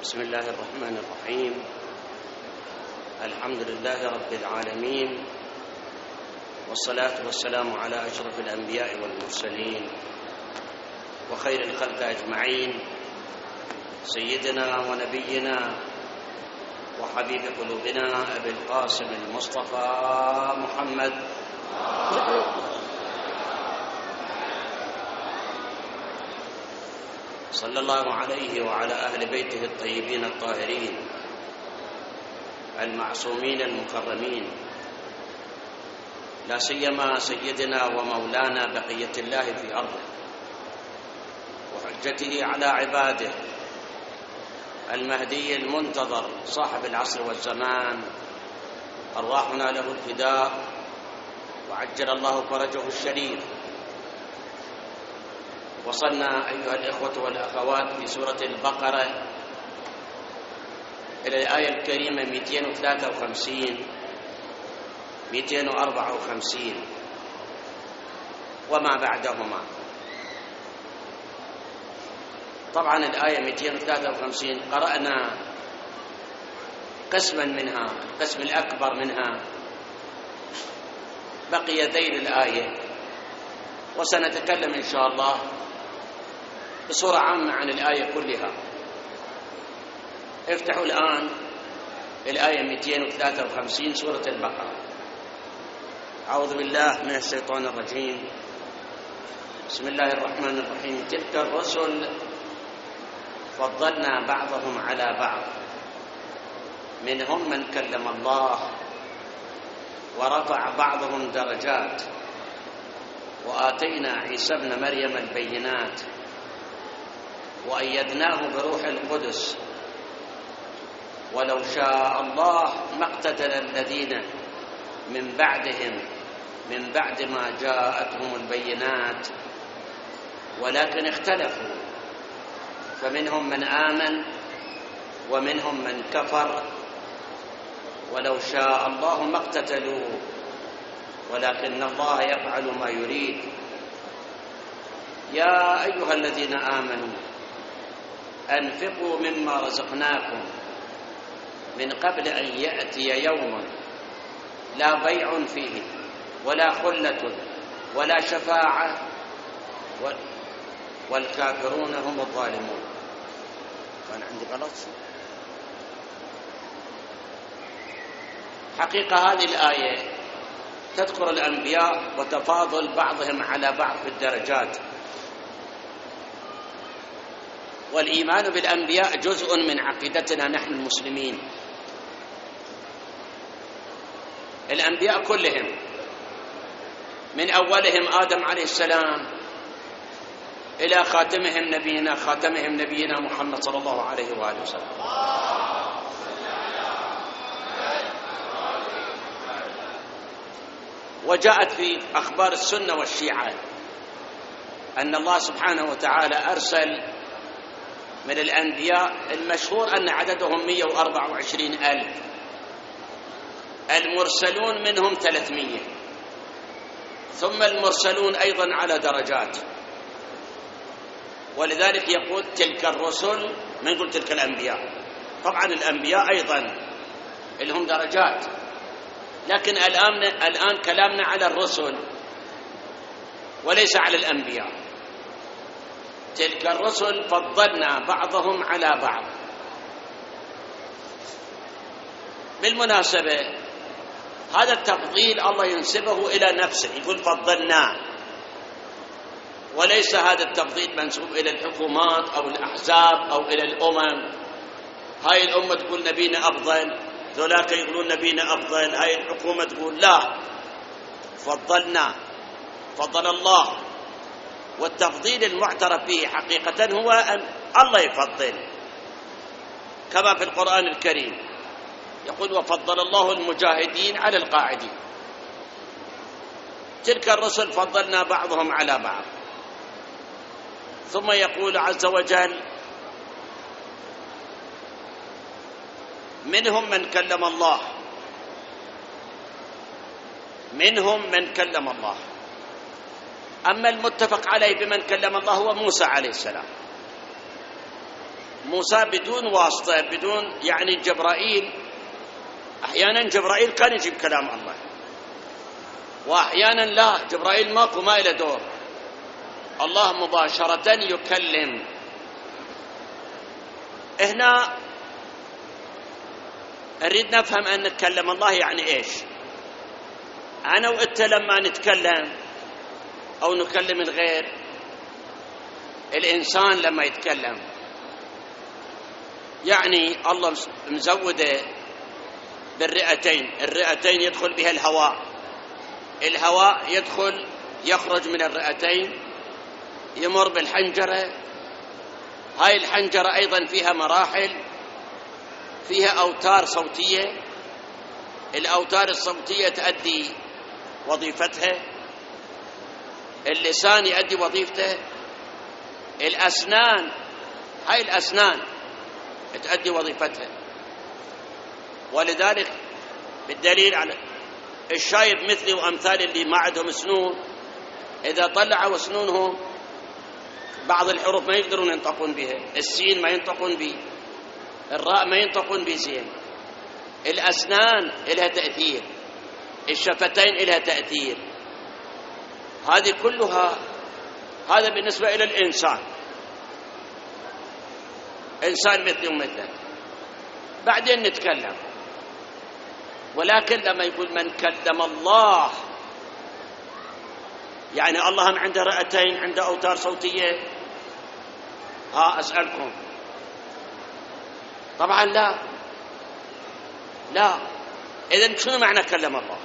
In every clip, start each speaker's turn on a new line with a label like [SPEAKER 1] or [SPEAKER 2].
[SPEAKER 1] بسم الله الرحمن الرحيم. الحمد لله رب العالمين، والصلاة والسلام على أشرف الأنبياء والمرسلين وخير الخلق أجمعين، سيدنا ونبينا وحبيب قلوبنا أبي القاسم المصطفى محمد صلى الله عليه وعلى أهل بيته الطيبين الطاهرين المعصومين المكرمين، لا سيما سيدنا ومولانا بقية الله في أرضه وحجته على عباده المهدي المنتظر صاحب العصر والزمان، أرواحنا له الفداء وعجل الله فرجه الشريف. وصلنا أيها الإخوة والأخوات في سورة البقرة إلى الآية الكريمة 253 254 وما بعدهما. طبعا الآية 253 قرأنا قسما منها، القسم الأكبر منها، بقي ذيل الآية، وسنتكلم إن شاء الله بصورة عامة عن الآية كلها. افتحوا الآن الآية 253 سورة البقرة. أعوذ بالله من الشيطان الرجيم، بسم الله الرحمن الرحيم. تلك الرسل فضلنا بعضهم على بعض، منهم من كلم الله ورفع بعضهم درجات، وآتينا عيسى ابن مريم البينات وأيدناه بروح القدس، ولو شاء الله ما اقتتل الذين من بعدهم من بعد ما جاءتهم البينات ولكن اختلفوا، فمنهم من آمن ومنهم من كفر، ولو شاء الله ما اقتتلوا ولكن الله يفعل ما يريد. يا أيها الذين آمنوا أنفقوا مما رزقناكم من قبل أن يأتي يوم لا بيع فيه ولا خلة ولا شفاعة والكافرون هم الظالمون. كان عندي غلط. حقيقة هذه الآية تذكر الأنبياء وتفاضل بعضهم على بعض في الدرجات، والإيمان بالأنبياء جزء من عقيدتنا نحن المسلمين. الأنبياء كلهم من أولهم آدم عليه السلام إلى خاتمهم نبينا محمد صلى الله عليه وآله وسلم. وجاءت في أخبار السنة والشيعة أن الله سبحانه وتعالى أرسل من الأنبياء، المشهور أن عددهم 124,000، المرسلون منهم 300، ثم المرسلون أيضا على درجات. ولذلك يقول تلك الرسل، ما يقول تلك الأنبياء. طبعا الأنبياء أيضا لهم درجات، لكن الآن كلامنا على الرسل وليس على الأنبياء. تلك الرسل فضلنا بعضهم على بعض. بالمناسبة هذا التفضيل الله ينسبه إلى نفسه، يقول فضلنا، وليس هذا التفضيل منسوب إلى الحكومات أو الأحزاب أو إلى الأمم. هاي الأمة تقول نبينا أفضل، ذولاك يقولون نبينا أفضل، هاي الحكومة تقول لا. فضلنا، فضل الله. والتفضيل المعترف به حقيقة هو أن الله يفضل، كما في القرآن الكريم يقول وفضل الله المجاهدين على القاعدين. تلك الرسل فضلنا بعضهم على بعض. ثم يقول عز وجل منهم من كلم الله، منهم من كلم الله. أما المتفق عليه بمن كلم الله هو موسى عليه السلام، موسى بدون واسطة، بدون يعني جبرائيل. أحيانا جبرائيل كان يجيب كلام الله، وأحيانا لا، جبرائيل ما له دور، الله مباشرة يكلم. هنا نريد نفهم أن نتكلم الله يعني إيش. أنا وإنت لما نتكلم أو نكلم الغير، الإنسان لما يتكلم يعني الله مزوده بالرئتين، الرئتين يدخل بها الهواء يدخل يخرج من الرئتين يمر بالحنجرة. هاي الحنجرة أيضا فيها مراحل، فيها أوتار صوتية، الأوتار الصوتية تؤدي وظيفتها، اللسان يؤدي وظيفته، الأسنان، هاي الأسنان تؤدي وظيفتها. ولذلك بالدليل على الشايب مثلي وأمثال اللي ما عندهم سنون، إذا طلعوا سنونهم بعض الحروف ما يقدرون ينطقون بها، السين ما ينطقون به، الراء ما ينطقون به زين. الأسنان لها تأثير، الشفتين لها تأثير، هذه كلها. هذا بالنسبة إلى الإنسان، إنسان مثلي ومثلك. بعدين نتكلم، ولكن لما يقول من كلم الله، يعني الله هم عنده رئتين، عنده أوتار صوتية. أسألكم، طبعا لا. إذن شنو معنى كلم الله؟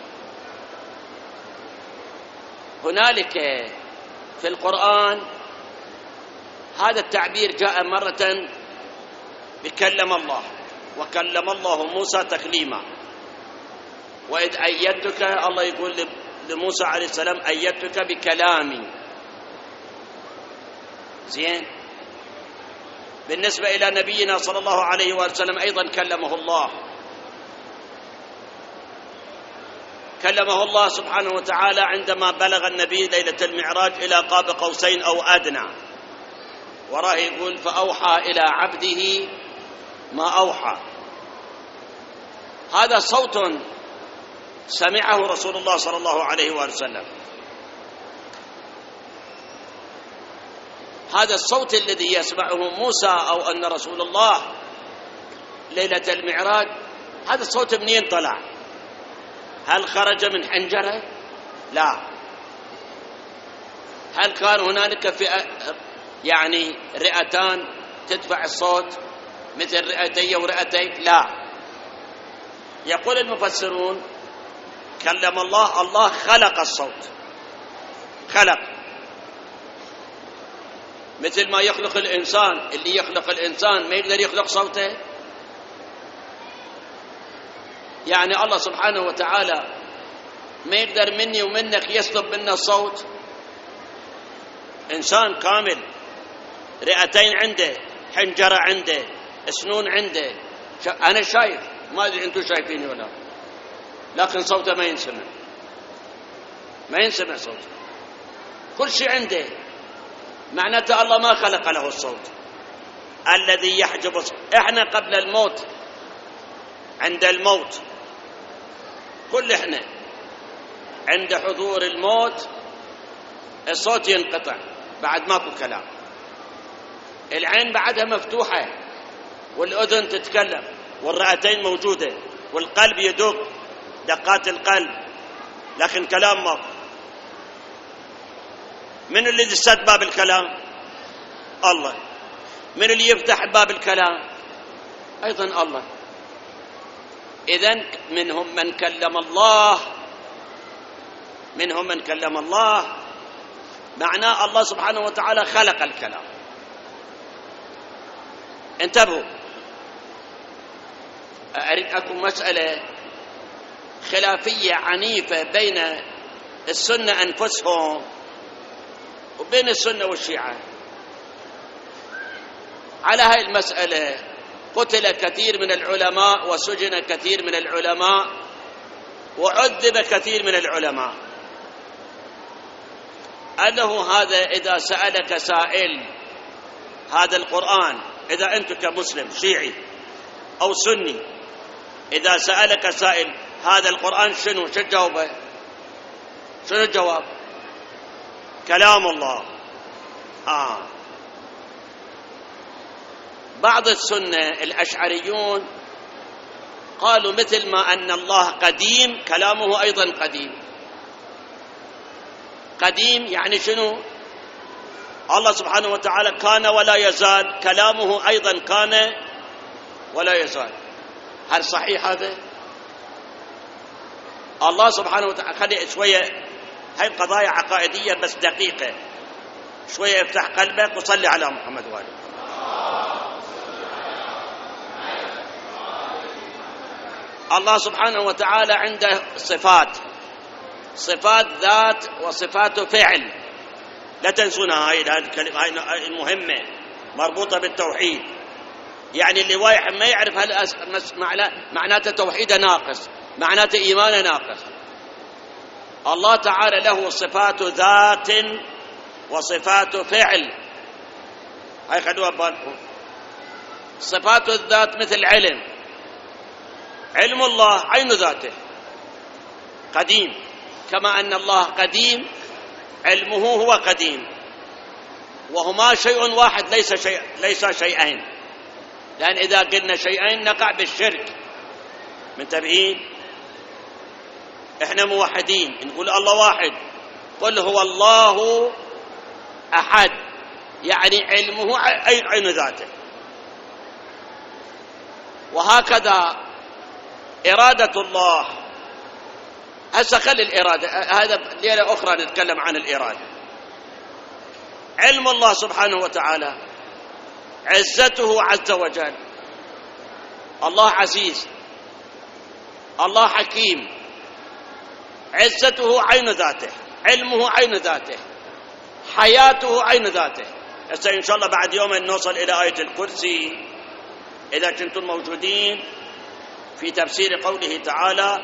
[SPEAKER 1] هنالك في القرآن هذا التعبير جاء مرة بكلم الله، وكلم الله موسى تكليما. وإذ أيدتك، الله يقول لموسى عليه السلام أيدتك بكلامي. زين. بالنسبة إلى نبينا صلى الله عليه وسلم أيضا كلمه الله سبحانه وتعالى عندما بلغ النبي ليلة المعراج إلى قاب قوسين أو أدنى، وراه يقول فأوحى إلى عبده ما أوحى. هذا صوت سمعه رسول الله صلى الله عليه وسلم. هذا الصوت الذي يسمعه موسى أو أن رسول الله ليلة المعراج، هذا الصوت منين طلع؟ هل خرج من حنجرة؟ لا. هل كان هنالك في يعني رئتان تدفع الصوت مثل رئتي ورئتيك؟ لا. يقول المفسرون كلم الله خلق الصوت، خلق، مثل ما يخلق الإنسان. اللي يخلق الإنسان ما يقدر يخلق صوته. يعني الله سبحانه وتعالى ما يقدر مني ومنك يسلب منا الصوت. إنسان كامل، رئتين عنده، حنجرة عنده، سنون عنده. أنا شايف، ما أدري أنتم شايفيني ولا، لكن صوته ما ينسمع صوته. كل شيء عنده. معناته الله ما خلق له الصوت الذي يحجب الصوت. احنا قبل الموت، عند الموت، كل احنا عند حضور الموت الصوت ينقطع، بعد ماكو كلام. العين بعدها مفتوحة، والأذن تتكلم، والرئتين موجودة، والقلب يدق دقات القلب، لكن كلام ماكو. من اللي يسد باب الكلام؟ الله. من اللي يفتح باب الكلام؟ أيضا الله. إذن منهم من كلم الله، معناه الله سبحانه وتعالى خلق الكلام. انتبهوا، أريد أكون مسألة خلافية عنيفة بين السنة أنفسهم وبين السنة والشيعة. على هاي المسألة قتل كثير من العلماء، وسجن كثير من العلماء، وعذب كثير من العلماء. أنه هذا إذا سألك سائل، هذا القرآن إذا أنت كمسلم شيعي أو سني إذا سألك سائل هذا القرآن شنو تجاوبه؟ شنو الجواب؟ كلام الله. بعض السنة الأشعريون قالوا مثل ما أن الله قديم كلامه أيضا قديم. قديم يعني شنو؟ الله سبحانه وتعالى كان ولا يزال، كلامه أيضا كان ولا يزال. هل صحيح هذا؟ الله سبحانه وتعالى خلي شوية، هاي قضايا عقائدية بس دقيقة، شوية افتح قلبك وصلي على محمد وآله. الله سبحانه وتعالى عنده صفات ذات وصفات فعل، لا تنسونها. هاي الكلمة هاي المهمة مربوطة بالتوحيد. يعني اللي واحد ما يعرف معناته توحيده ناقص، معناته إيمانه ناقص. الله تعالى له صفات ذات وصفات فعل، هاي خلوها ببالكم. صفات الذات مثل علم الله عين ذاته قديم، كما أن الله قديم علمه هو قديم، وهما شيء واحد ليس شيئين، لأن إذا قلنا شيئين نقع بالشرك. منتبهين؟ إحنا موحدين نقول الله واحد، قل هو الله أحد، يعني علمه عين ذاته. وهكذا إرادة الله. هسه خلي الإرادة، هذا ليلة أخرى نتكلم عن الإرادة. علم الله سبحانه وتعالى، عزته عز وجل، الله عزيز، الله حكيم، عزته عين ذاته، علمه عين ذاته، حياته عين ذاته. هسه إن شاء الله بعد يوم نوصل إلى آية الكرسي إذا كنتم موجودين في تفسير قوله تعالى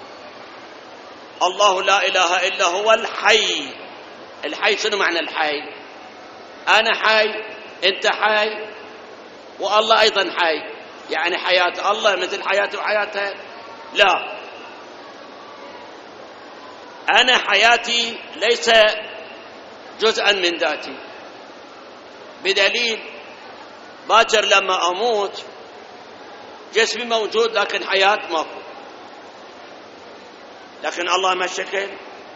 [SPEAKER 1] الله لا إله إلا هو الحي. الحي شنو معنى الحي؟ أنا حي، أنت حي، والله أيضا حي. يعني حياة الله مثل حياته وحياته؟ لا، أنا حياتي ليس جزءا من ذاتي، بدليل باكر لما أموت جسمي موجود لكن حياة ماكو. لكن الله ما الشكل،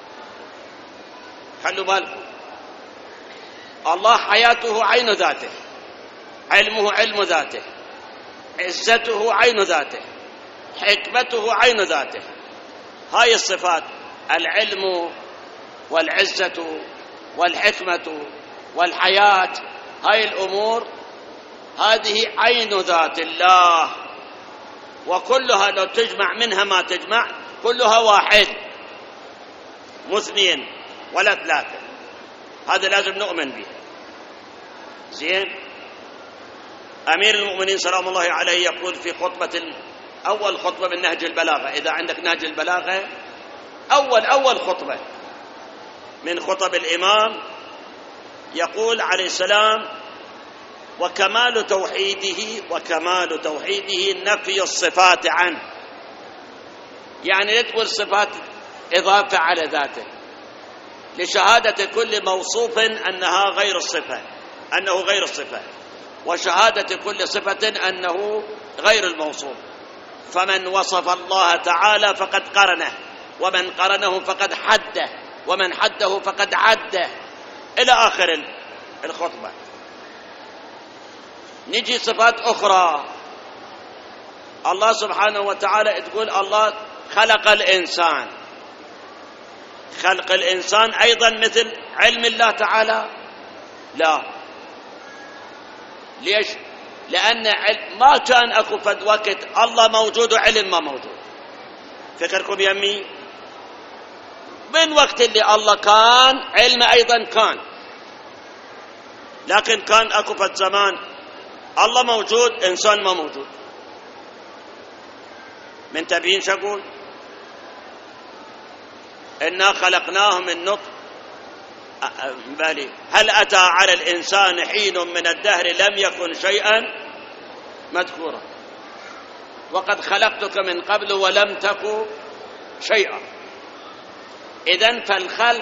[SPEAKER 1] خلوا بالكم، الله حياته عين ذاته، علمه علم ذاته، عزته عين ذاته، حكمته عين ذاته. هاي الصفات، العلم والعزة والحكمة والحياة، هاي الأمور هذه عين ذات الله، وكلها لو تجمع منها ما تجمع كلها واحد، مو اثنين ولا ثلاثة. هذا لازم نؤمن به. زين. أمير المؤمنين سلام الله عليه يقول في أول خطبة من نهج البلاغة، إذا عندك نهج البلاغة أول خطبة من خطب الإمام، يقول عليه السلام وكمال توحيده نفي الصفات عنه. يعني لا تقول صفات إضافة على ذاته، لشهادة كل موصوف أنه غير الصفة، وشهادة كل صفة أنه غير الموصوف. فمن وصف الله تعالى فقد قرنه، ومن قرنه فقد حده، ومن حده فقد عده، إلى آخر الخطبة. نجي صفات أخرى. الله سبحانه وتعالى تقول الله خلق الإنسان. خلق الإنسان أيضا مثل علم الله تعالى؟ لا. ليش؟ لأن ما كان أكو فد وقت الله موجود وعلم ما موجود. فكركم يمي من وقت اللي الله كان علم أيضا كان، لكن كان أكو فد زمان الله موجود إنسان ما موجود. من تبين شقول إنا خلقناه من نطفة بالي هل أتى على الإنسان حين من الدهر لم يكن شيئا مذكورا وقد خلقتك من قبل ولم تك شيئا. إذن فالخلق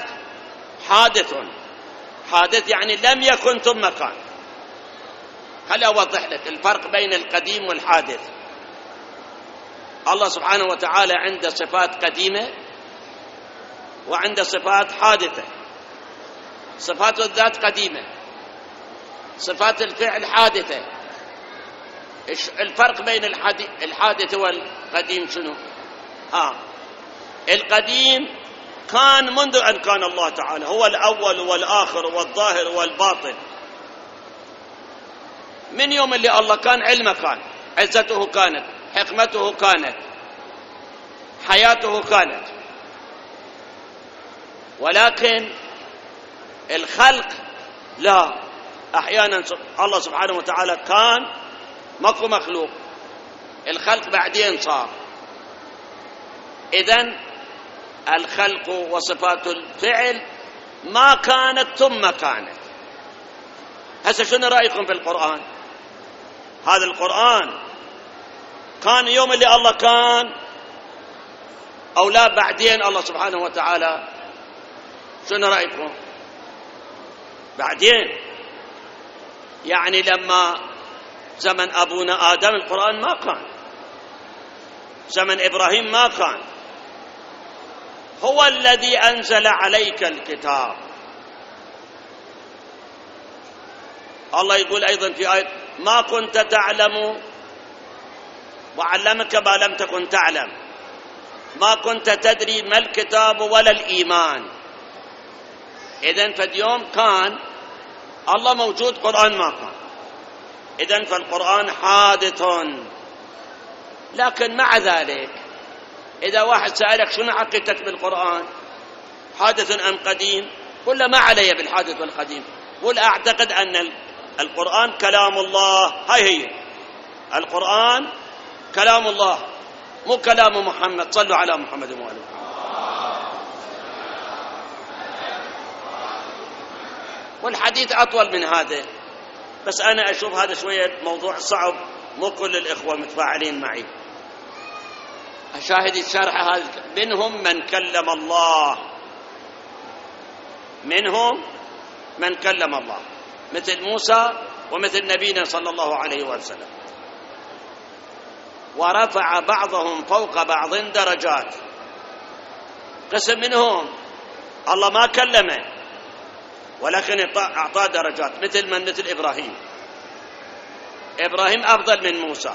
[SPEAKER 1] حادث يعني لم يكن ثم كان. خلي أوضح لك الفرق بين القديم والحادث. الله سبحانه وتعالى عنده صفات قديمة وعنده صفات حادثة. صفات الذات قديمة، صفات الفعل حادثة. الفرق بين الحادث والقديم شنو؟ القديم كان منذ أن كان الله تعالى هو الأول والآخر والظاهر والباطن. من يوم اللي الله كان علمه كان، عزته كانت، حكمته كانت، حياته كانت. ولكن الخلق لا، أحيانا الله سبحانه وتعالى كان ماكو مخلوق، الخلق بعدين صار. إذن الخلق وصفات الفعل ما كانت ثم كانت. هسه شنو رأيكم في القرآن؟ هذا القرآن كان يوم اللي الله كان أو لا بعدين الله سبحانه وتعالى؟ شنو رأيكم؟ بعدين. يعني لما زمن أبونا آدم القرآن ما كان، زمن إبراهيم ما كان. هو الذي أنزل عليك الكتاب. الله يقول أيضا في آية ما كنت تعلم وعلمك ما لم تكن تعلم، ما كنت تدري ما الكتاب ولا الإيمان. إذن فاليوم كان الله موجود، قرآن ما كان. إذن فالقرآن حادث. لكن مع ذلك إذا واحد سألك شنو عقيدتك بالقرآن، حادث أم قديم؟ قل له ما علي بالحادث والقديم، قل أعتقد أن القرآن كلام الله. هي القرآن كلام الله مو كلام محمد. صلوا على محمد وآله. والحديث أطول من هذا، بس أنا أشوف هذا شوية موضوع صعب، مو كل الإخوة متفاعلين معي. أشاهد الشرح هذا. منهم من كلم الله، منهم من كلم الله مثل موسى ومثل نبينا صلى الله عليه وسلم. ورفع بعضهم فوق بعض درجات. قسم منهم الله ما كلمه ولكن أعطاه درجات، مثل من؟ مثل إبراهيم. إبراهيم أفضل من موسى.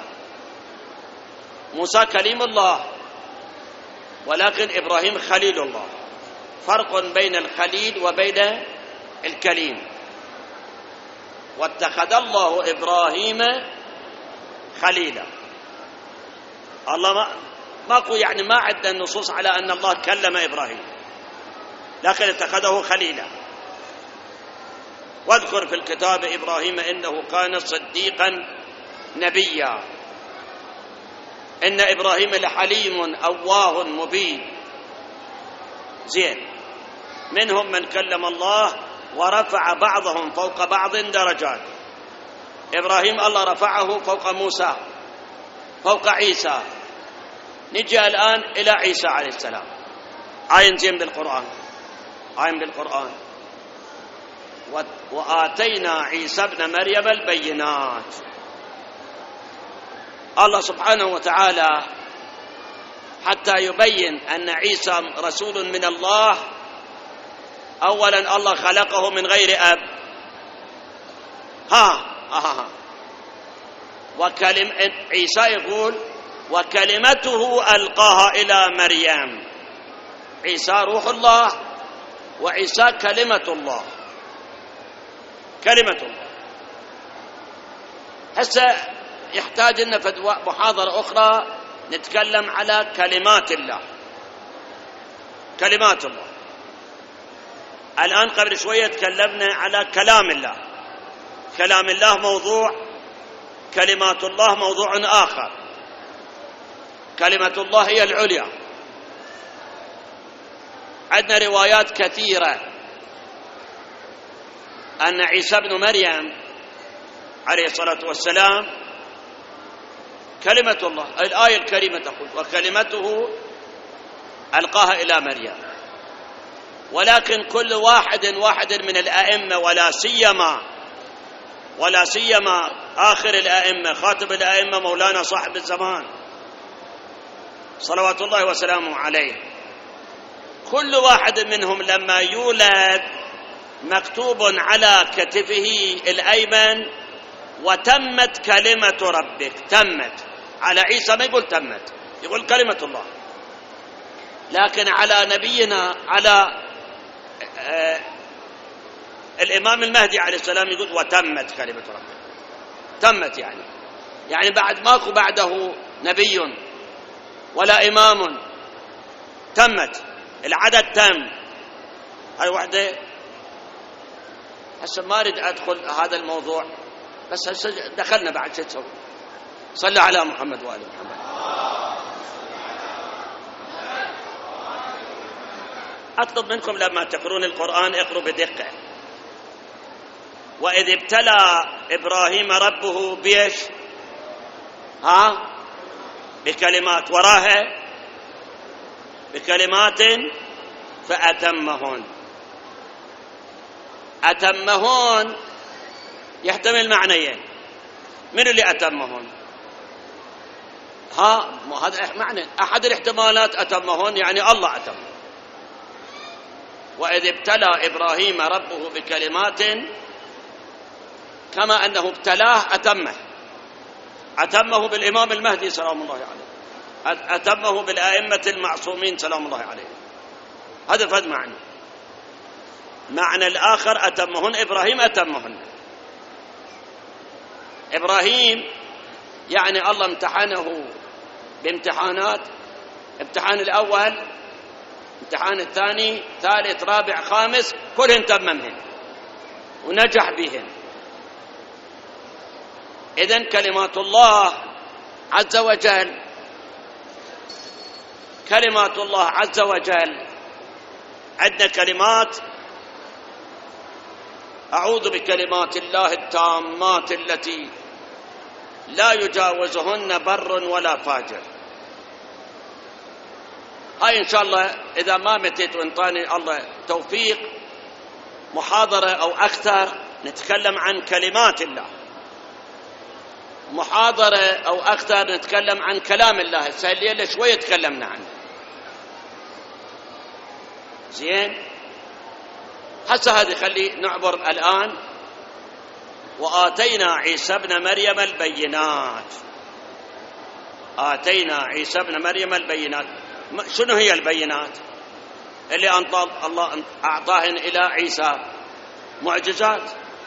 [SPEAKER 1] موسى كليم الله ولكن إبراهيم خليل الله. فرق بين الخليل وبين الكليم. واتخذ الله إبراهيم خليلا. الله ماكو يعني ما عندنا النصوص على أن الله كلم إبراهيم، لكن اتخذه خليلا. واذكر في الكتاب إبراهيم إنه كان صديقا نبيا. إن إبراهيم لحليم أواه مبين. زين. منهم من كلم الله ورفع بعضهم فوق بعض درجات. إبراهيم الله رفعه فوق موسى، فوق عيسى. نجي الآن إلى عيسى عليه السلام. عين زين بالقرآن، عين بالقرآن. وآتينا عيسى ابن مريم البينات. الله سبحانه وتعالى حتى يبين أن عيسى رسول من الله، أولا الله خلقه من غير أب. عيسى يقول وكلمته ألقاها إلى مريم. عيسى روح الله وعيسى كلمة الله، كلمة الله. هسه يحتاج لنا في محاضرة أخرى نتكلم على كلمات الله، كلمات الله. الآن قبل شوية تكلمنا على كلام الله. كلام الله موضوع، كلمات الله موضوع آخر. كلمة الله هي العليا. عندنا روايات كثيرة أن عيسى ابن مريم عليه الصلاة والسلام كلمة الله. الآية الكريمة تقول وكلمته ألقاها إلى مريم. ولكن كل واحد من الأئمة ولا سيما آخر الأئمة خاتم الأئمة مولانا صاحب الزمان صلوات الله وسلامه عليه، كل واحد منهم لما يولد مكتوب على كتفه الأيمن وتمت كلمة ربك. تمت على عيسى ما يقول تمت، يقول كلمة الله. لكن على نبينا على الإمام المهدي عليه السلام يقول وتمت كلمة ربك. تمت يعني بعد ماكو بعده نبي ولا إمام، تمت العدد تم. هاي وحدة. هسه ما أريد أدخل هذا الموضوع، بس هسه دخلنا بعد شو تسوي؟ صلوا على محمد وآل محمد. أطلب منكم لما تقرون القرآن اقروا بدقة. وإذ ابتلى إبراهيم ربه بيش بكلمات، وراها بكلمات فأتمهن. أتمهن يحتمل معنيين. من اللي أتمهن؟ هذا معنى أحد الاحتمالات. أتمهن يعني الله أتمهن. وإذ ابتلى إبراهيم ربه بكلمات كما أنه ابتلاه أتمه بالإمام المهدي سلام الله عليه، أتمه بالأئمة المعصومين سلام الله عليه. هذا فد معنى الآخر أتمهن إبراهيم أتمهن. إبراهيم يعني الله امتحنه بامتحانات، امتحان الأول، امتحان الثاني، ثالث، رابع، خامس، كلهن تممهن ونجح بهن. إذن كلمات الله عز وجل، كلمات الله عز وجل عندنا كلمات أعوذ بكلمات الله التامات التي لا يجاوزهن بر ولا فاجر. هاي إن شاء الله إذا ما متيت وانطاني الله توفيق محاضرة أو أكثر نتكلم عن كلمات الله، محاضرة أو أكثر نتكلم عن كلام الله. الليلة شوية تكلمنا عنه. زين، هسه هذه خلي نعبر الآن. وآتينا عيسى ابن مريم البينات. آتينا عيسى ابن مريم البينات. شنو هي البينات اللي الله أعطاهن إلى عيسى؟ معجزات.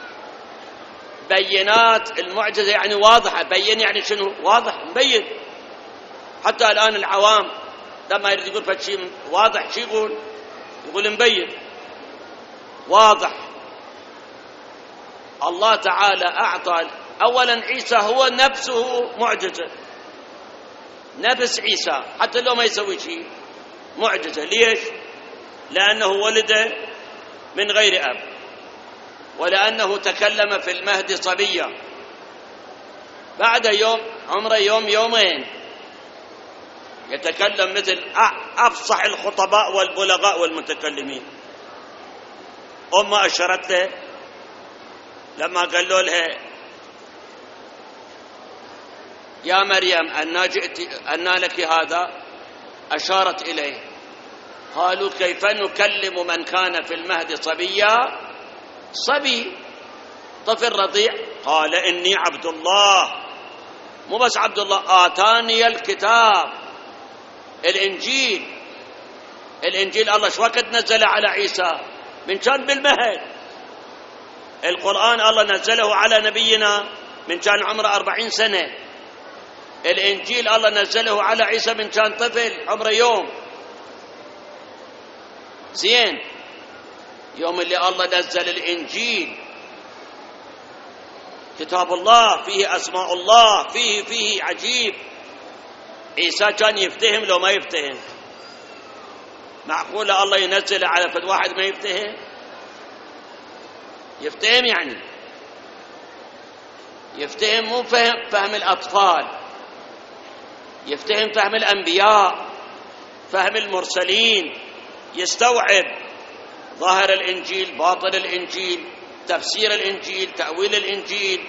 [SPEAKER 1] بينات، المعجزة يعني واضحة. بين يعني شنو؟ واضح، مبين. حتى الآن العوام لما يريد يقول فشي واضح شي يقول مبين واضح. الله تعالى أعطى أولا عيسى هو نفسه معجزة، نفس عيسى حتى لو ما يسوي شيء معجزة. ليش؟ لأنه ولد من غير أب، ولأنه تكلم في المهد صبيا بعد يوم عمره يومين يتكلم مثل أفصح الخطباء والبلغاء والمتكلمين. أمه أشرت له لما قالوا لها يا مريم أنى لك هذا؟ أشارت إليه. قالوا كيف نكلم من كان في المهد صبيا؟ صبي طفل رضيع. قال إني عبد الله. مو بس عبد الله، آتاني الكتاب الإنجيل. الإنجيل الله شو وقت نزله على عيسى؟ من كان بالمهد. القرآن الله نزله على نبينا من كان عمره 40 سنة. الإنجيل الله نزله على عيسى من كان طفل عمره يوم. زين، يوم اللي الله نزل الإنجيل كتاب الله فيه أسماء الله، فيه عجيب. عيسى كان يفتهم لو ما يفتهم؟ معقولة الله ينزل على فد واحد ما يفتهم؟ يفتهم يعني يفتهم، مو فهم الأطفال، يفتهم فهم الأنبياء، فهم المرسلين، يستوعب ظاهر الإنجيل، باطن الإنجيل، تفسير الإنجيل، تأويل الإنجيل،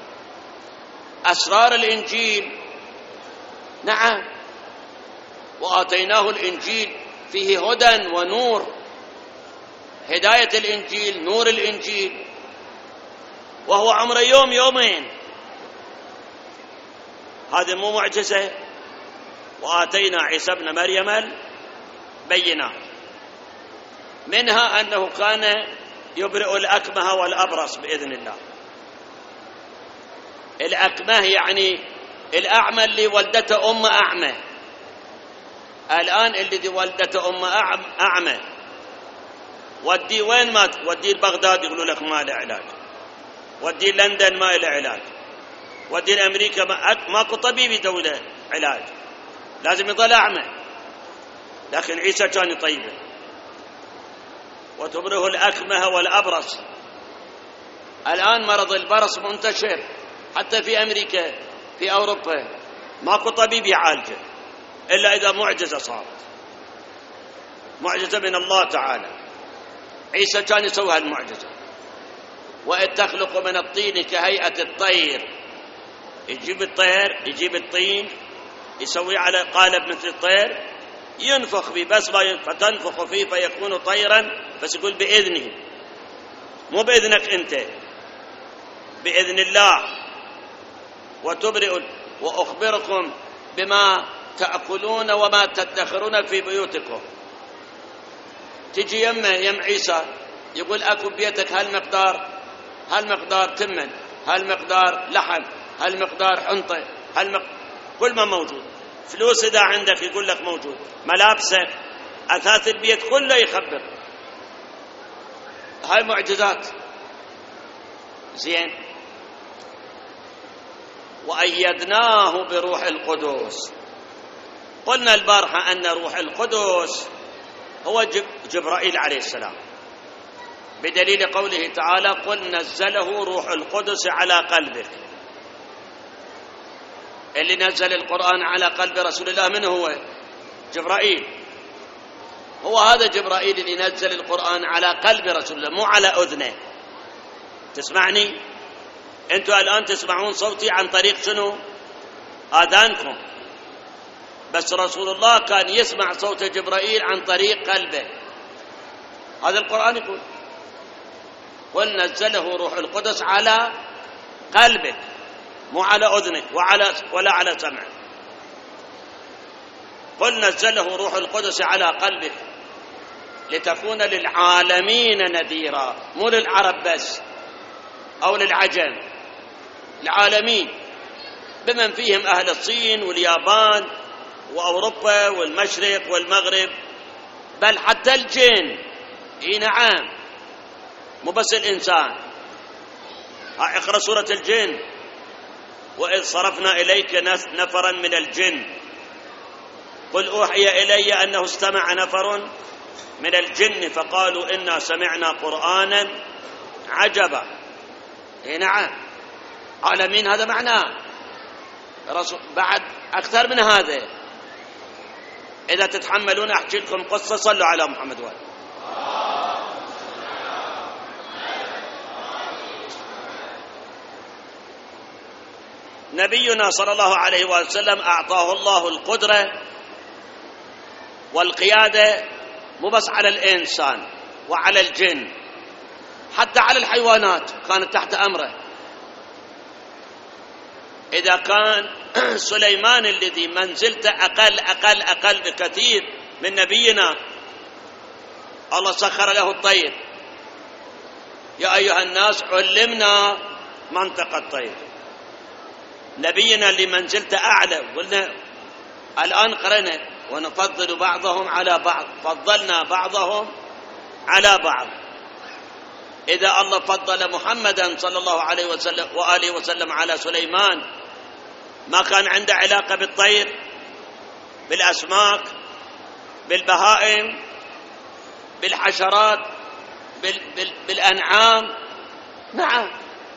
[SPEAKER 1] أسرار الإنجيل. نعم، وآتيناه الإنجيل فيه هدى ونور، هداية الإنجيل، نور الإنجيل، وهو عمره يوم يومين. هذه مو معجزة؟ وآتينا عيسى ابن مريم البينات، منها أنه كان يبرئ الأكمه والأبرص بإذن الله. الأكمه يعني الأعمى اللي ولدته أم أعمى. الآن الذي ولدته أم أعمى ودي وين؟ ما ودي بغداد يقولوا لك ما له علاج، ودي لندن ما له علاج، ودي أمريكا ماكو طبيب يدوله علاج، لازم يظل أعمى. لكن عيسى كان يطيبه. وتبرئ الأكمه والأبرص. الآن مرض البرص منتشر حتى في أمريكا، في أوروبا، ماكو طبيب يعالجه إلا إذا معجزة صارت، معجزة من الله تعالى. عيسى كان يسوي هالمعجزة. وإذ تخلق من الطين كهيئة الطير، يجيب الطير، يجيب الطين يسوي على قالب مثل الطير، ينفخ فيه بس فتنفخ فيه فيكون طيرا، بس يقول بإذنه، مو بإذنك أنت، بإذن الله. وتبرئ وأخبركم بما تأكلون وما تدخرون في بيوتكم. تجي يم عيسى يقول أكو بيتك هالمقدار تمن، هالمقدار لحم، هالمقدار حنطة، كل ما موجود. فلوس إذا عندك يقول لك موجود، ملابسك، أثاث البيت كله يخبر. هاي معجزات. زين. وأيدناه بروح القدس. قلنا البارحة أن روح القدس هو جبرائيل عليه السلام، بدليل قوله تعالى قل نزله روح القدس على قلبك. اللي نزل القرآن على قلب رسول الله من هو؟ جبرائيل. هو هذا جبرائيل اللي نزل القرآن على قلب رسول الله، مو على أذنه. تسمعني؟ أنتوا الآن تسمعون صوتي عن طريق شنو؟ آذانكم. بس رسول الله كان يسمع صوت جبرائيل عن طريق قلبه. هذا القرآن يقول قل نزله روح القدس على قلبك، مو على أذنك ولا على سمعك. قل نزله روح القدس على قلبك لتكون للعالمين نذيرا، مو للعرب بس أو للعجم، العالمين بمن فيهم أهل الصين واليابان وأوروبا والمشرق والمغرب، بل حتى الجن. إي نعم، مو بس الإنسان. اقرأ سورة الجن. وإذ صرفنا إليك نفرا من الجن قل أوحي إلي أنه استمع نفر من الجن فقالوا إنا سمعنا قرآنا عجبا. إي نعم، عالمين هذا معناه. بعد أكثر من هذا، إذا تتحملون أحكي لكم قصة صلوا على محمد وآله. نبينا صلى الله عليه وسلم أعطاه الله القدرة والقيادة، مو بس على الإنسان وعلى الجن، حتى على الحيوانات كانت تحت أمره. إذا كان سليمان الذي منزلته أقل بكثير من نبينا، الله سخر له الطير. يا أيها الناس علمنا منطق الطير. نبينا اللي منزلته أعلى، قلنا الآن قرأنا ونفضل بعضهم على بعض، فضلنا بعضهم على بعض. إذا الله فضل محمدا صلى الله عليه وسلم وآله وسلم على سليمان، ما كان عنده علاقة بالطير، بالأسماك، بالبهائم، بالحشرات، بالأنعام، نعم،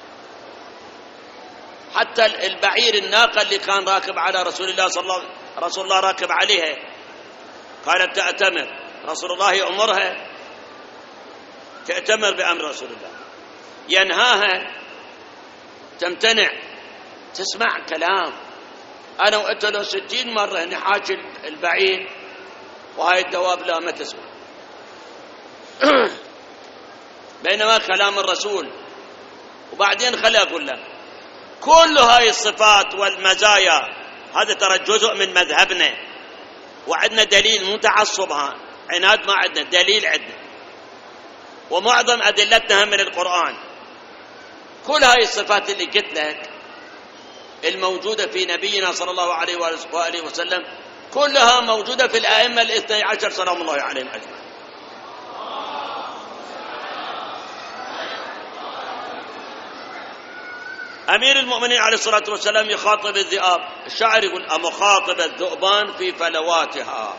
[SPEAKER 1] حتى البعير، الناقة اللي كان راكب على رسول الله راكب عليها، قالت تأتمر، رسول الله يأمرها تأتمر بأمر رسول الله، ينهاها تمتنع، تسمع كلام. أنا وأنت لو 60 مرة نحاكي البعير وهاي الدواب لا ما تسمع. بينما كلام الرسول. وبعدين خلي أقول لك، كل هاي الصفات والمزايا هذا ترى جزء من مذهبنا، وعندنا دليل، مو تعصب، عناد، ما عندنا دليل، عندنا ومعظم أدلتنا من القرآن. كل هاي الصفات اللي قلت لك الموجودة في نبينا صلى الله عليه وآله وسلم كلها موجودة في الأئمة الاثني عشر سلام الله عليهم أجمعين. أمير المؤمنين عليه الصلاة والسلام يخاطب الذئاب، الشاعر يقول: أمخاطب الذؤبان في فلواتها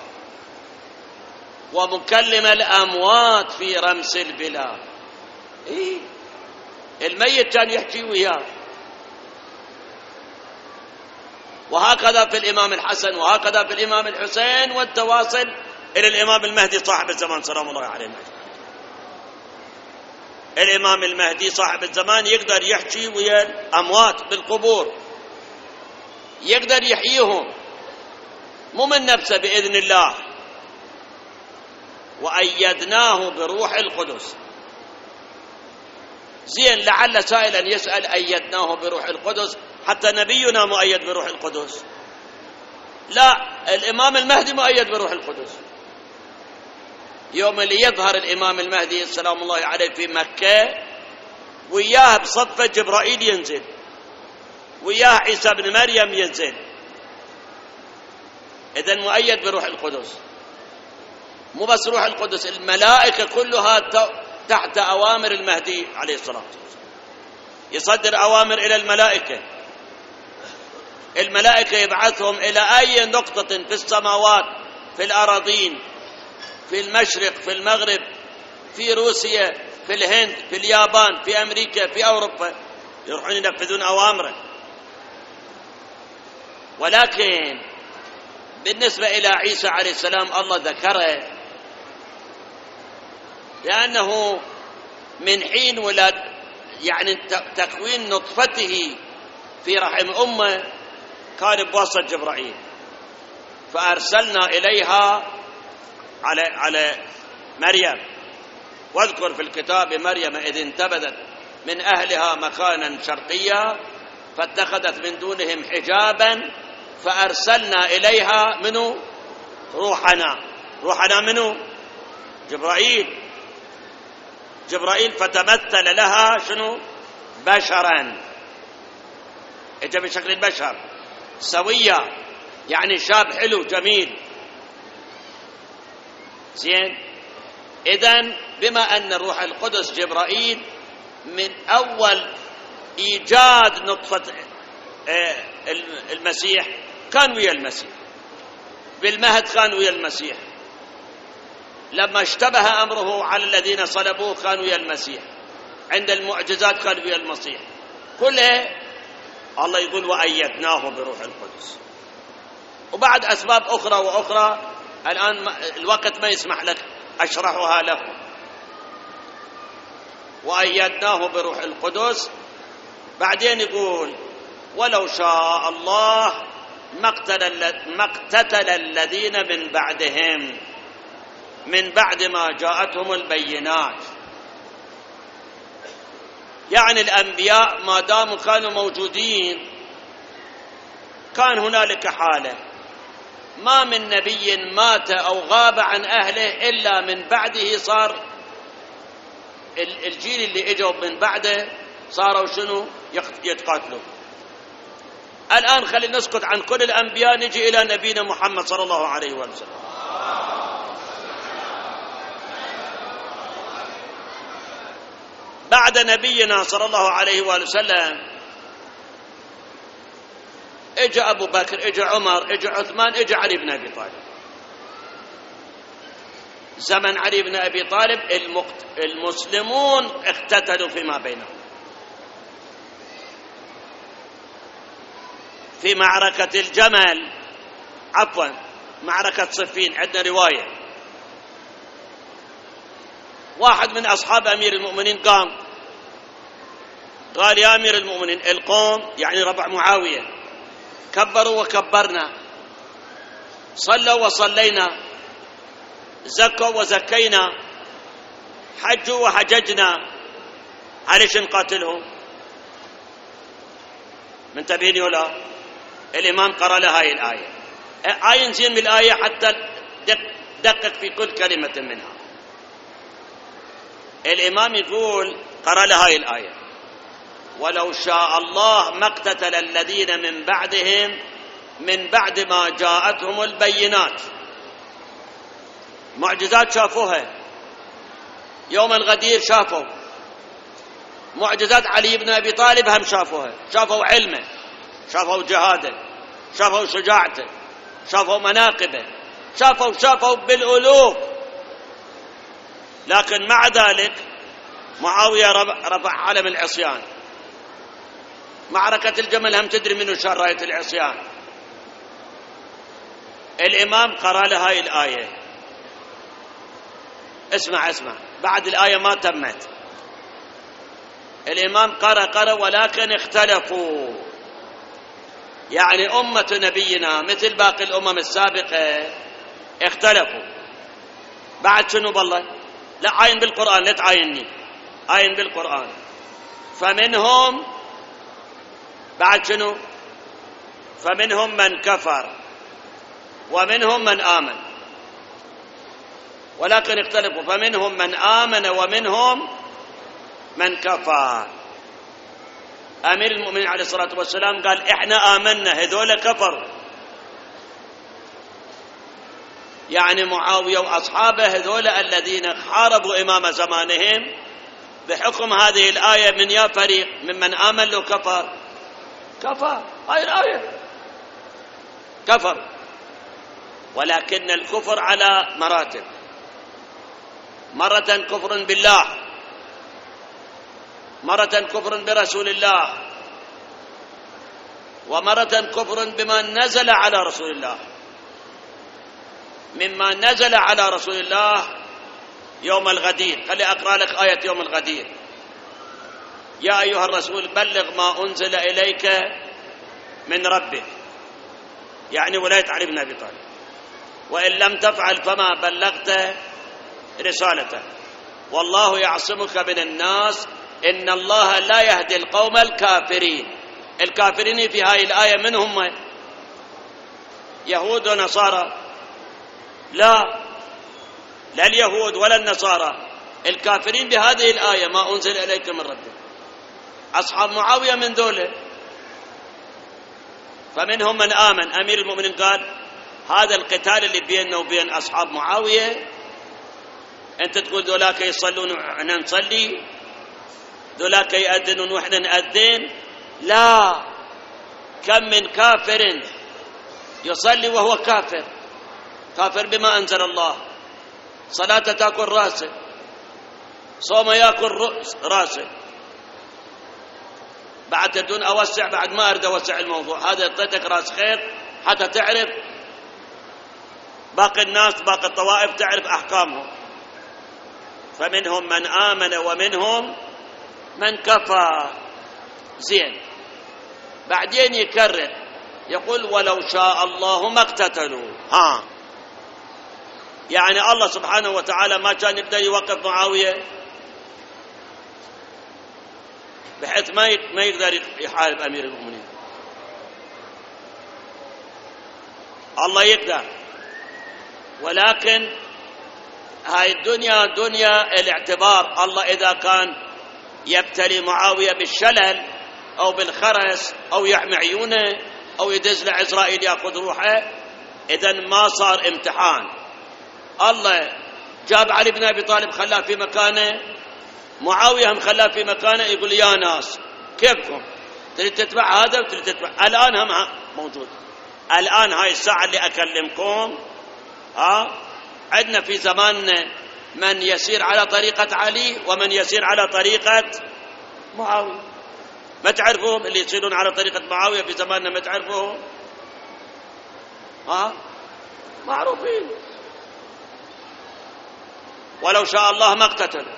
[SPEAKER 1] ومكلم الأموات في رمس البلاد. إيه؟ الميت كان يحكي وياه. وهكذا في الإمام الحسن، وهكذا في الإمام الحسين، والتواصل إلى الإمام المهدي صاحب الزمان سلام الله عليه. الإمام المهدي صاحب الزمان يقدر يحكي ويا الأموات بالقبور، يقدر يحييهم، مو من نفسه، بإذن الله. وأيدناه بروح القدس. زين، لعل سائلا يسأل: أيدناه بروح القدس حتى نبينا مؤيد بروح القدس؟ لا، الإمام المهدي مؤيد بروح القدس. يوم اللي يظهر الإمام المهدي سلام الله عليه في مكة، وياه بصدفة جبرائيل ينزل، وياه عيسى بن مريم ينزل، إذن مؤيد بروح القدس. مو بس روح القدس، الملائكة كلها تحت أوامر المهدي عليه الصلاة والسلام، يصدر أوامر إلى الملائكة. الملائكة يبعثهم إلى أي نقطة في السماوات، في الأراضين، في المشرق، في المغرب، في روسيا، في الهند، في اليابان، في أمريكا، في أوروبا، يروحون ينفذون أوامره. ولكن بالنسبة إلى عيسى عليه السلام الله ذكره، لأنه من حين ولاد، يعني تكوين نطفته في رحم أمه، كان بواسطة جبرائيل، فأرسلنا إليها على مريم. واذكر في الكتاب مريم إذ انتبذت من أهلها مكانا شرقيا فاتخذت من دونهم حجابا فأرسلنا إليها منه روحنا منه جبرائيل فتمثل لها شنو؟ بشرا، اجى بشكل البشر سوية، يعني شاب حلو جميل. زين، إذن بما أن الروح القدس جبرائيل من أول إيجاد نطفة المسيح كان ويا المسيح، بالمهد كان ويا المسيح، لما اشتبه أمره على الذين صلبوه كان ويا المسيح، عند المعجزات كان ويا المسيح، كله الله يقول وأيدناه بروح القدس. وبعد أسباب أخرى وأخرى الآن الوقت ما يسمح لك أشرحها لكم. وأيدناه بروح القدس. بعدين يقول ولو شاء الله ما اقتتل الذين من بعدهم من بعد ما جاءتهم البينات. يعني الأنبياء ما داموا كانوا موجودين كان هنالك حالة، ما من نبي مات أو غاب عن أهله إلا من بعده صار الجيل اللي اجوا من بعده صاروا شنو؟ يتقاتلوا. الآن خلينا نسكت عن كل الأنبياء، نجي إلى نبينا محمد صلى الله عليه وسلم. بعد نبينا صلى الله عليه وسلم اجى أبو بكر، اجى عمر، اجى عثمان، اجى علي بن أبي طالب. زمن علي بن أبي طالب المسلمون اقتتلوا فيما بينهم، في معركة الجمل، عفوا معركة صفين، عندنا رواية، واحد من أصحاب أمير المؤمنين قال يا أمير المؤمنين القوم، يعني ربع معاوية، كبروا وكبرنا، صلوا وصلينا، زكوا وزكينا، حجوا وحججنا، عليش نقاتلهم؟ منتبهين ولا؟ الإمام قرأ له هاي الآية، آية زين من الآية حتى دقق في كل كلمة منها. الإمام يقول قرأ له هاي الآية: ولو شاء الله ما اقتتل الذين من بعدهم من بعد ما جاءتهم البينات. معجزات شافوها، يوم الغدير شافوا معجزات، علي بن أبي طالب هم شافوها، شافوا علمه، شافوا جهاده، شافوا شجاعته، شافوا مناقبه، شافوا بالألوف. لكن مع ذلك معاوية رفع علم العصيان. معركة الجمل هم تدري منه شال راية العصيان. الإمام قرأ له هاي الآية، اسمع بعد الآية ما تمت. الإمام قرأ ولكن اختلفوا، يعني أمة نبينا مثل باقي الأمم السابقة اختلفوا. بعد شنو بالله؟ لا عاين بالقرآن، لا تعاينني، عاين بالقرآن. فمنهم بعد شنو؟ فمنهم من كفر ومنهم من آمن، ولكن اختلفوا، فمنهم من آمن ومنهم من كفر. أمير المؤمنين عليه الصلاة والسلام قال إحنا آمنا، هذول كفروا. يعني معاوية وأصحابه هذول الذين حاربوا إمام زمانهم بحكم هذه الآية، من يا فريق ممن آمن له كفر هاي الآية كفر. ولكن الكفر على مراتب، مرة كفر بالله، مرة كفر برسول الله، ومرة كفر بما نزل على رسول الله. مما نزل على رسول الله يوم الغدير، خلي أقرأ لك آية يوم الغدير: يا أيها الرسول بلغ ما أنزل إليك من ربك، يعني ولاية علي بن أبي طالب، وإن لم تفعل فما بلغت رسالته، والله يعصمك من الناس، إن الله لا يهدي القوم الكافرين. الكافرين في هاي الآية من هم؟ يهود ونصارى؟ لا اليهود ولا النصارى، الكافرين بهذه الآية ما أنزل إليك من ربك. أصحاب معاوية من دولة. فمنهم من آمن. أمير المؤمنين قال هذا القتال اللي بيننا وبين أصحاب معاوية، أنت تقول ذولاك يصلون وإحنا نصلي، ذولاك يأذنون وإحنا نأذن، لا، كم من كافر يصلي وهو كافر بما أنزل الله، صلاة تأكل راسه، صوم يأكل راسه. بعد تدون أوسع، بعد ما أريد أوسع الموضوع، هذا اعطيتك راس خير حتى تعرف باقي الناس، باقي الطوائف تعرف أحكامهم. فمنهم من آمن ومنهم من كفر. زين، بعدين يكرر يقول ولو شاء الله ما اقتتلوا. يعني الله سبحانه وتعالى ما كان يبدأ يوقف معاوية بحيث ما يقدر يحارب أمير المؤمنين؟ الله يقدر، ولكن هاي الدنيا دنيا الاعتبار. الله إذا كان يبتلي معاوية بالشلل أو بالخرس أو يحمي عيونه أو يدز لعزرائيل يأخذ روحه، إذن ما صار امتحان. الله جاب علي بن أبي طالب خلاه في مكانه، معاوية هم خلاه في مكانه، يقول يا ناس كيفكم؟ تريد تتبع هذا وتريد تتبع. الآن هم موجود، الآن هاي الساعة اللي أكلمكم عندنا في زماننا من يسير على طريقة علي ومن يسير على طريقة معاوية. ما تعرفوهم اللي يصيرون على طريقة معاوية في زماننا؟ ما تعرفوهم؟ معروفين. ولو شاء الله ما اقتتلوا.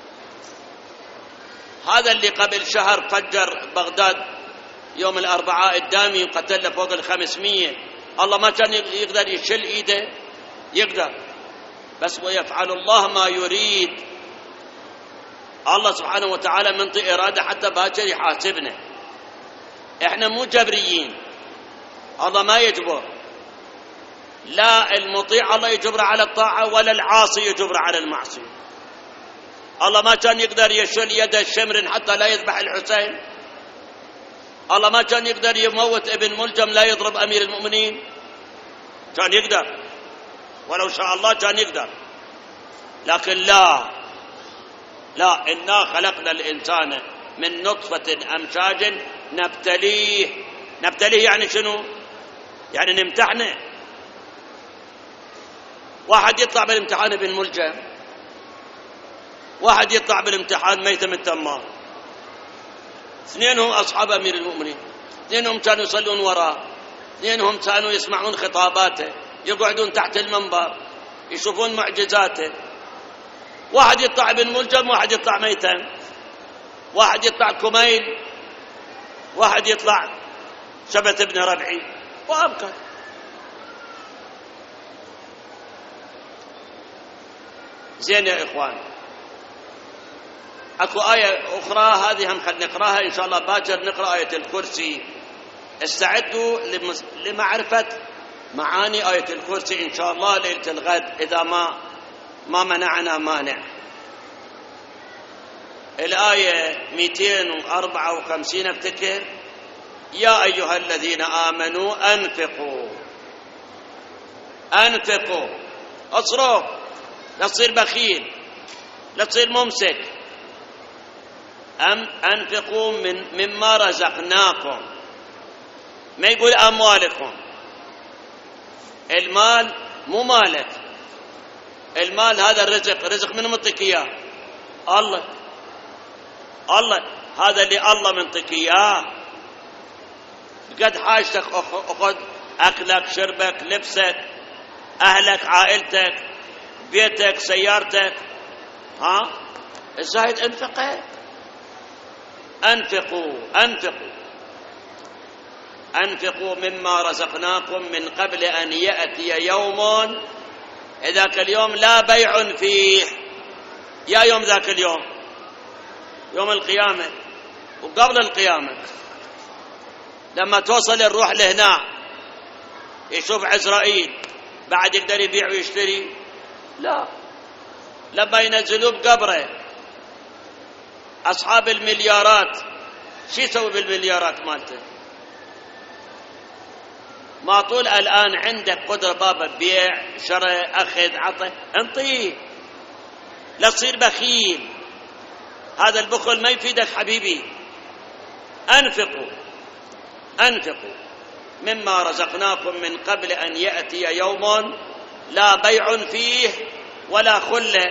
[SPEAKER 1] هذا اللي قبل شهر فجر بغداد يوم الأربعاء الدامي وقتل له فوق 500، الله ما كان يقدر يشل ايده؟ يقدر، بس ويفعل الله ما يريد. الله سبحانه وتعالى منطي إرادة حتى باكر يحاسبنا. احنا مو جبريين، الله ما يجبر. لا المطيع الله يجبر على الطاعة، ولا العاصي يجبر على المعصية. الله ما كان يقدر يشل يد الشمر حتى لا يذبح الحسين. الله ما كان يقدر يموت ابن ملجم لا يضرب أمير المؤمنين. كان يقدر، ولو شاء الله كان يقدر، لكن لا، إنا خلقنا الإنسان من نطفة أمشاج نبتليه. يعني شنو؟ يعني نمتحنه. واحد يطلع بالامتحان ابن ملجم، واحد يطلع بالامتحان ميثم التمار، اثنينهم أصحاب أمير المؤمنين، اثنينهم كانوا يصلون وراه، اثنينهم كانوا يسمعون خطاباته، يقعدون تحت المنبر يشوفون معجزاته. واحد يطلع ابن ملجم، واحد يطلع ميثم، واحد يطلع كميل، واحد يطلع شبت ابن ربعي، وأبقى. زين يا إخوان، أكو آية أخرى هذه هم خلنا نقراها إن شاء الله باكر، نقرأ آية الكرسي. استعدوا لمعرفة معاني آية الكرسي إن شاء الله ليلة الغد إذا ما منعنا مانع. الآية 254 افتكر: يا أيها الذين آمنوا أنفقوا، اصرف، لا تصير بخيل، لا تصير ممسك. أنفقوا مما رزقناكم، ما يقول أموالكم. المال مو مالك، المال هذا الرزق، رزق من منطق إياه؟ الله، هذا اللي الله منطق إياه. قد حاجتك أخذ أكلك، شربك، لبسك، أهلك، عائلتك، بيتك، سيارتك. الزايد أنفقوا مما رزقناكم من قبل أن يأتي يوم، ذاك اليوم لا بيع فيه. يا يوم ذاك اليوم، يوم القيامة وقبل القيامة، لما توصل الروح لهنا يشوف عزرائيل بعد يقدر يبيع ويشتري؟ لا. لما ينزلوه بقبره أصحاب المليارات، شو يسوي بالمليارات مالته؟ ما طول الآن عندك قدرة بابا بيع شراء أخذ عطى، انطيه، لا تصير بخيل. هذا البخل ما يفيدك حبيبي. أنفقوا مما رزقناكم من قبل أن يأتي يوم لا بيع فيه ولا خلة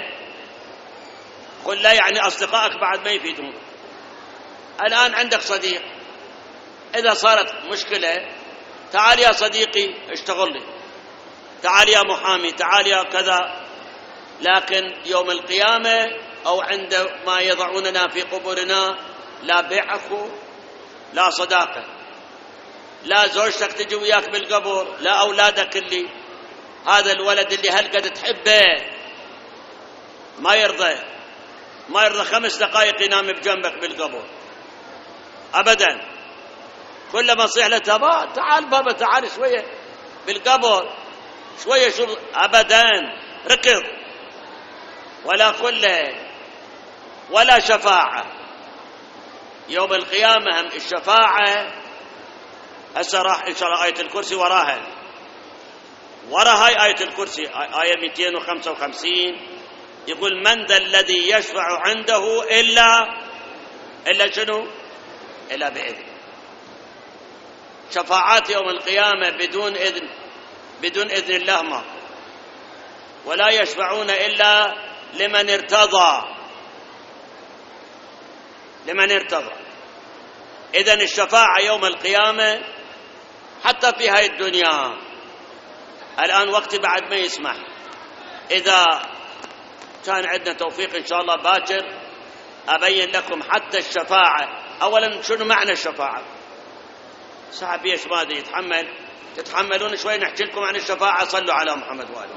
[SPEAKER 1] يعني أصدقائك بعد ما يفيدون. الآن عندك صديق، إذا صارت مشكلة تعال يا صديقي اشتغل لي، تعال يا محامي، تعال يا كذا. لكن يوم القيامة أو عندما يضعوننا في قبورنا لا بيع أخو، لا صداقة، لا زوجتك تجي وياك بالقبر، لا أولادك اللي هذا الولد اللي هالقد تحبه ما يرضى 5 دقائق ينام بجنبك بالقبر أبدا. كلما صيح له تعال بابا، تعال شوية بالقبر، شوية شو، أبدا، ركض. ولا خلة ولا شفاعة. يوم القيامة هم الشفاعة هسه راح إن شاء الله آية الكرسي وراها، هاي آية الكرسي آية 255 يقول: من ذا الذي يشفع عنده إلا شنو؟ إلا بإذن. شفاعات يوم القيامة بدون إذن الله ما، ولا يشفعون إلا لمن ارتضى. إذن الشفاعة يوم القيامة حتى في هاي الدنيا. الآن وقتي بعد ما يسمح، إذا كان عندنا توفيق إن شاء الله باكر أبين لكم حتى الشفاعة. أولا شنو معنى الشفاعة؟ صاحب ايش ما ادري تتحملون شوي نحكي لكم عن الشفاعة. صلوا على محمد وآله.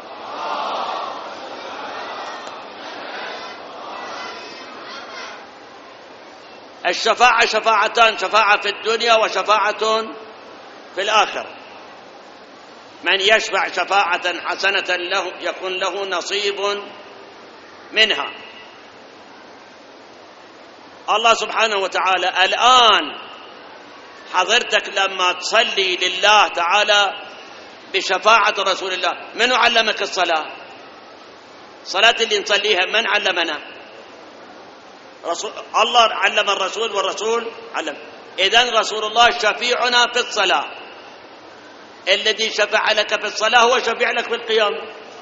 [SPEAKER 1] الشفاعة شفاعتان، شفاعة في الدنيا وشفاعة في الآخرة. من يشفع شفاعة حسنة له يكون له نصيب منها. الله سبحانه وتعالى الآن حضرتك لما تصلي لله تعالى بشفاعة رسول الله، من علمك الصلاة؟ صلاة اللي نصليها من علمنا؟ الله علم الرسول والرسول علم. إذن رسول الله شفيعنا في الصلاة. الذي شفع لك في الصلاة هو شفيع لك في القيامة.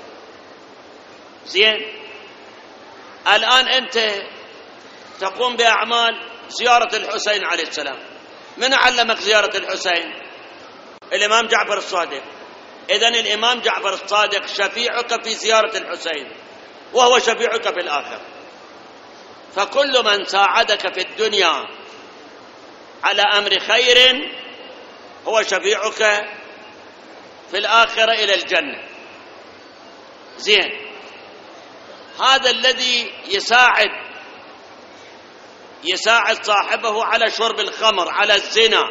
[SPEAKER 1] زين، الآن أنت تقوم بأعمال زيارة الحسين عليه السلام، من علمك زيارة الحسين؟ الإمام جعفر الصادق. إذن الإمام جعفر الصادق شفيعك في زيارة الحسين وهو شفيعك في الآخرة. فكل من ساعدك في الدنيا على أمر خير هو شفيعك في الآخرة إلى الجنة. زين، هذا الذي يساعد صاحبه على شرب الخمر، على الزنا،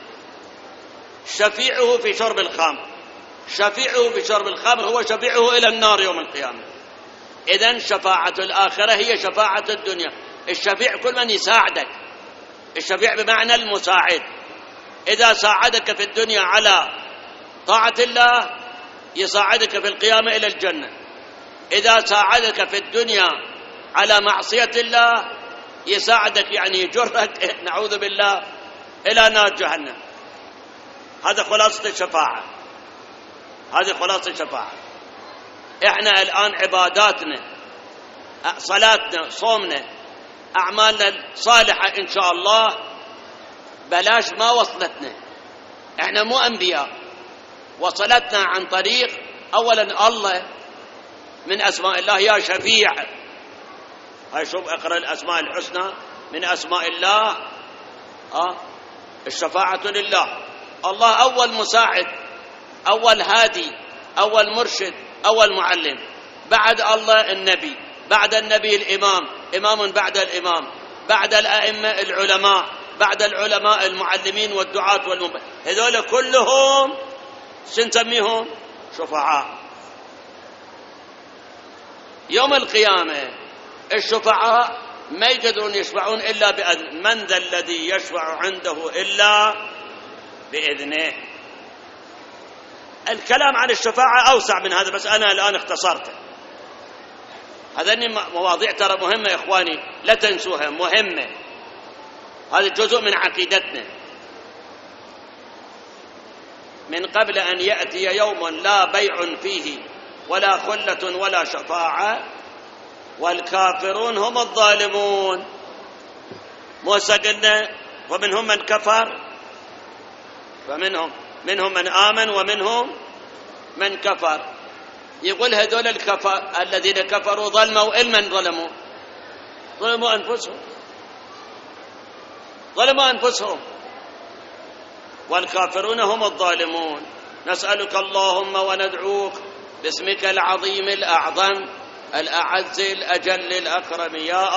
[SPEAKER 1] شفيعه في شرب الخمر، شفيعه في شرب الخمر هو شفيعه إلى النار يوم القيامة. إذن شفاعة الآخرة هي شفاعة الدنيا. الشفيع كل من يساعدك، الشفيع بمعنى المساعد. إذا ساعدك في الدنيا على طاعة الله يساعدك في القيامة إلى الجنة. إذا ساعدك في الدنيا على معصية الله يساعدك، يعني يجرك نعوذ بالله إلى نار جهنم. هذا خلاصة الشفاعة، هذه خلاصة الشفاعة. إحنا الآن عباداتنا، صلاتنا، صومنا، أعمالنا الصالحة إن شاء الله بلاش ما وصلتنا. إحنا مو أنبياء، وصلتنا عن طريق أولا الله من أسماء الله يا شفيع. هاي شوف اقرأ الأسماء الحسنى من أسماء الله. الشفاعة لله. الله أول مساعد، أول هادي، أول مرشد، أول معلم. بعد الله النبي، بعد النبي الإمام، إمام بعد الإمام، بعد الأئمة العلماء، بعد العلماء المعلمين والدعاة هذول كلهم سنسميهم شفعاء. يوم القيامة الشفعاء ما يقدرون يشفعون إلا بإذن من ذا الذي يشفع عنده إلا بإذنه. الكلام عن الشفاعة أوسع من هذا، بس أنا الآن اختصرته. هذني مواضيع ترى مهمة يا إخواني، لا تنسوها، مهمة. هذا جزء من عقيدتنا. من قبل أن يأتي يوم لا بيع فيه ولا خلة ولا شفاعة والكافرون هم الظالمون. موسى قلنا ومنهم من كفر، فمنهم من آمن ومنهم من كفر. يقول هذول الذين كفروا ظلموا من ظلموا أنفسهم والكافرون هم الظالمون. نسألك اللهم وندعوك باسمك العظيم الأعظم الأعز الأجل الأكرم يا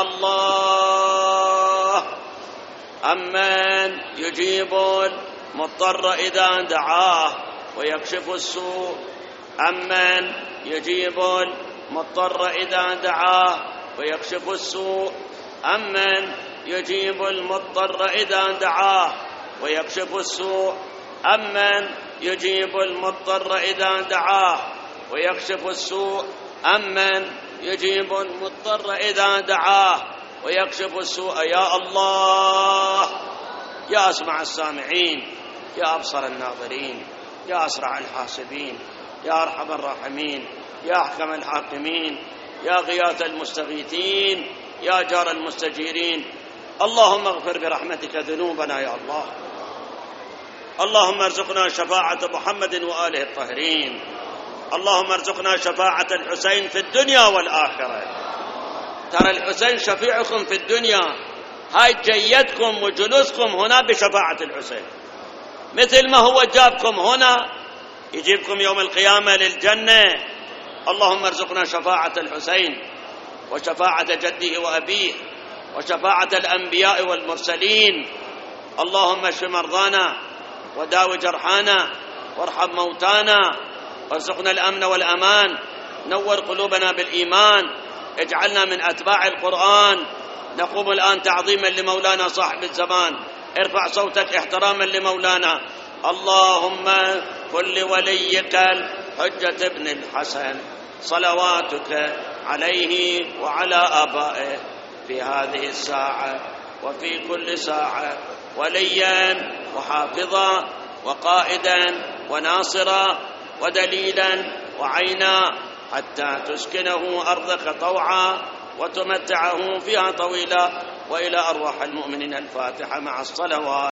[SPEAKER 1] الله أمن يجيب المضطر إذا دعاه ويكشف السوء، أمن يجيب المضطر إذا دعاه ويكشف السوء، أمن يجيب المضطر إذا دعاه ويكشف السوء، أمن يجيب المضطر إذا دعاه ويكشف السوء، أمن يجيب المضطر إذا دعاه ويكشف السوء. يا الله يا أسمع السامعين، يا أبصر الناظرين، يا أسرع الحاسبين، يا أرحم الراحمين، يا أحكم الحاكمين، يا غياث المستغيثين، يا جار المستجيرين، اللهم اغفر برحمتك ذنوبنا يا الله. اللهم ارزقنا شفاعة محمد وآله الطاهرين. اللهم ارزقنا شفاعة الحسين في الدنيا والآخرة. ترى الحسين شفيعكم في الدنيا، هاي جيدكم وجلوسكم هنا بشفاعة الحسين، مثل ما هو جابكم هنا يجيبكم يوم القيامة للجنة. اللهم ارزقنا شفاعة الحسين وشفاعة جده وأبيه وشفاعة الأنبياء والمرسلين. اللهم اشف مرضانا وداو جرحانا وارحم موتانا وارزقنا الأمن والأمان. نور قلوبنا بالإيمان، اجعلنا من أتباع القرآن. نقوم الآن تعظيما لمولانا صاحب الزمان. ارفع صوتك احتراما لمولانا. اللهم كن لوليك الحجة ابن الحسن صلواتك عليه وعلى آبائه في هذه الساعة وفي كل ساعة وليا وحافظا وقائدا وناصرا ودليلا وعينا، حتى تسكنه أرضك طوعا وتمتعه فيها طويلا. وإلى أرواح المؤمنين الفاتحة مع الصلوات.